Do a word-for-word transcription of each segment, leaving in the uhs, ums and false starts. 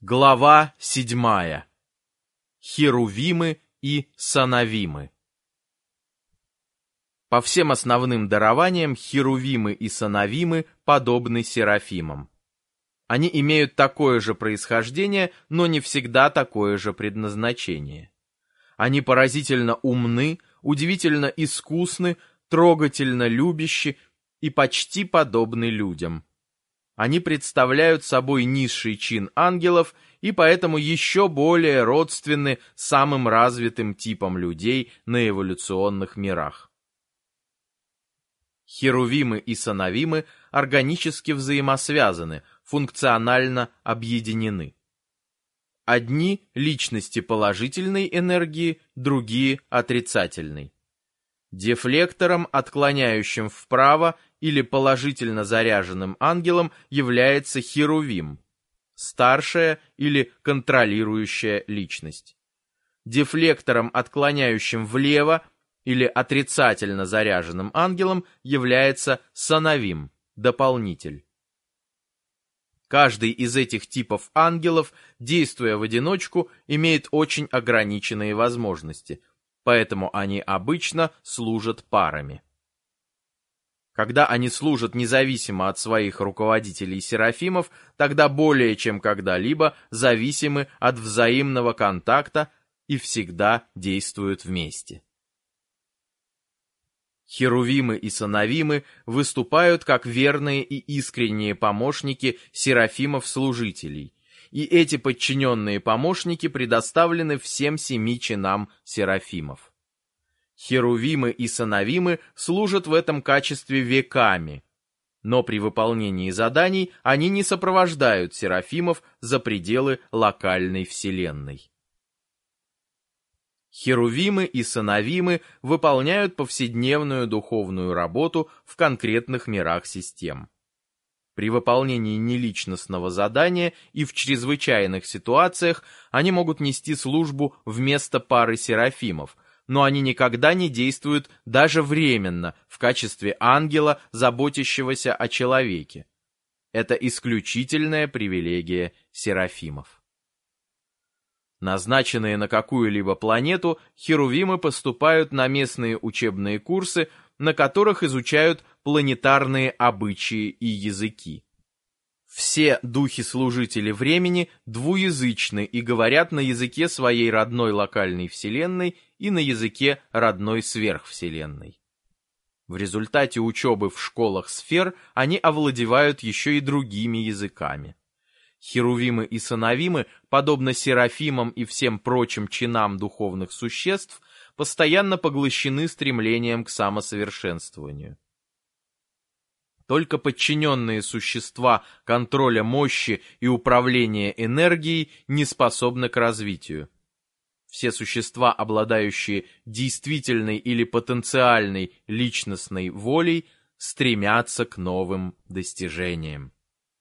Глава седьмая. Херувимы и Санавимы. По всем основным дарованиям херувимы и санавимы подобны серафимам. Они имеют такое же происхождение, но не всегда такое же предназначение. Они поразительно умны, удивительно искусны, трогательно любящи и почти подобны людям. Они представляют собой низший чин ангелов и поэтому еще более родственны самым развитым типам людей на эволюционных мирах. Херувимы и санавимы органически взаимосвязаны, функционально объединены. Одни – личности положительной энергии, другие – отрицательной. Дефлектором, отклоняющим вправо или положительно заряженным ангелом, является херувим, старшая или контролирующая личность. Дефлектором, отклоняющим влево или отрицательно заряженным ангелом, является санавим, дополнитель. Каждый из этих типов ангелов, действуя в одиночку, имеет очень ограниченные возможности, поэтому они обычно служат парами. Когда они служат независимо от своих руководителей-серафимов, тогда более чем когда-либо зависимы от взаимного контакта и всегда действуют вместе. Херувимы и санавимы выступают как верные и искренние помощники серафимов-служителей, и эти подчиненные помощники предоставлены всем семи чинам серафимов. Херувимы и санавимы служат в этом качестве веками, но при выполнении заданий они не сопровождают серафимов за пределы локальной вселенной. Херувимы и санавимы выполняют повседневную духовную работу в конкретных мирах систем. При выполнении неличностного задания и в чрезвычайных ситуациях они могут нести службу вместо пары серафимов, но они никогда не действуют даже временно в качестве ангела, заботящегося о человеке. Это исключительная привилегия серафимов. Назначенные на какую-либо планету, херувимы поступают на местные учебные курсы, на которых изучают планетарные обычаи и языки. Все духи-служители времени двуязычны и говорят на языке своей родной локальной вселенной и на языке родной сверхвселенной. В результате учебы в школах сфер они овладевают еще и другими языками. Херувимы и санавимы, подобно серафимам и всем прочим чинам духовных существ, постоянно поглощены стремлением к самосовершенствованию. Только подчиненные существа контроля мощи и управления энергией не способны к развитию. Все существа, обладающие действительной или потенциальной личностной волей, стремятся к новым достижениям.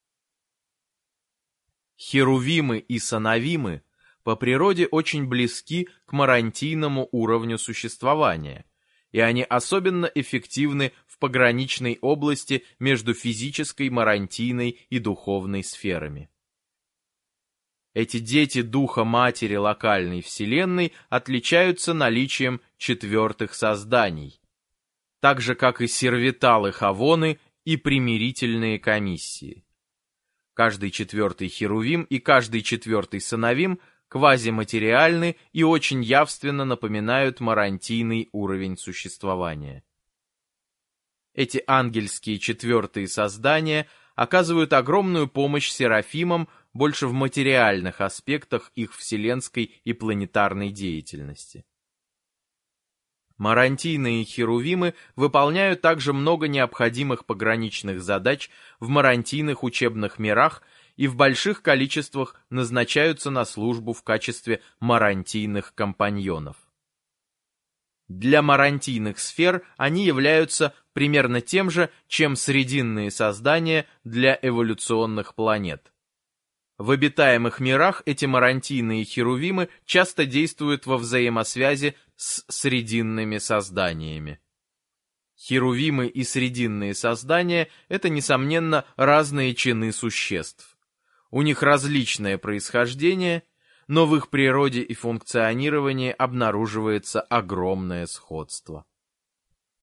Херувимы и санавимы по природе очень близки к марантийному уровню существования, и они особенно эффективны в пограничной области между физической, марантийной и духовной сферами. Эти дети Духа Матери локальной Вселенной отличаются наличием четвертых созданий, так же, как и сервиталы Хавоны и примирительные комиссии. Каждый четвертый херувим и каждый четвертый санавим квазиматериальны и очень явственно напоминают марантийный уровень существования. Эти ангельские четвертые создания оказывают огромную помощь серафимам больше в материальных аспектах их вселенской и планетарной деятельности. Марантийные херувимы выполняют также много необходимых пограничных задач в марантийных учебных мирах и в больших количествах назначаются на службу в качестве марантийных компаньонов. Для марантийных сфер они являются примерно тем же, чем срединные создания для эволюционных планет. В обитаемых мирах эти марантийные херувимы часто действуют во взаимосвязи с срединными созданиями. Херувимы и срединные создания – это, несомненно, разные чины существ. У них различное происхождение, но в их природе и функционировании обнаруживается огромное сходство.